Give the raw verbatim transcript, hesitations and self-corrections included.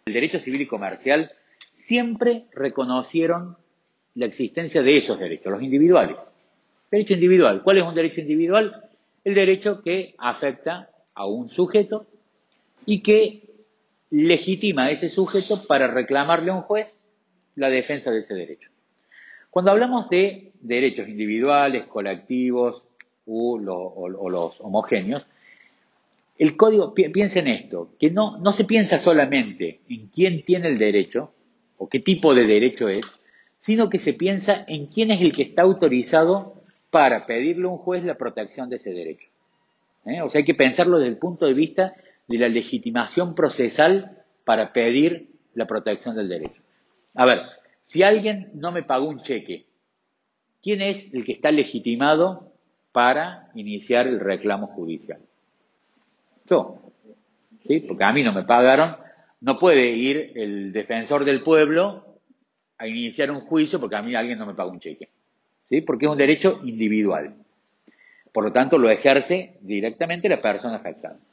el derecho civil y comercial siempre reconocieron la existencia de esos derechos, los individuales. Derecho individual. ¿Cuál es un derecho individual? El derecho que afecta a un sujeto y que legitima a ese sujeto para reclamarle a un juez la defensa de ese derecho. Cuando hablamos de derechos individuales, colectivos o, lo, o, o los homogéneos, el código, pi piensa en esto, que no, no se piensa solamente en quién tiene el derecho o qué tipo de derecho es, sino que se piensa en quién es el que está autorizado para pedirle a un juez la protección de ese derecho. ¿Eh? O sea, hay que pensarlo desde el punto de vista de la legitimación procesal para pedir la protección del derecho. A ver, si alguien no me pagó un cheque, ¿quién es el que está legitimado para iniciar el reclamo judicial? Yo, ¿sí? Porque a mí no me pagaron, no puede ir el defensor del pueblo a iniciar un juicio porque a mí alguien no me pagó un cheque, ¿sí? Porque es un derecho individual. Por lo tanto, lo ejerce directamente la persona afectada.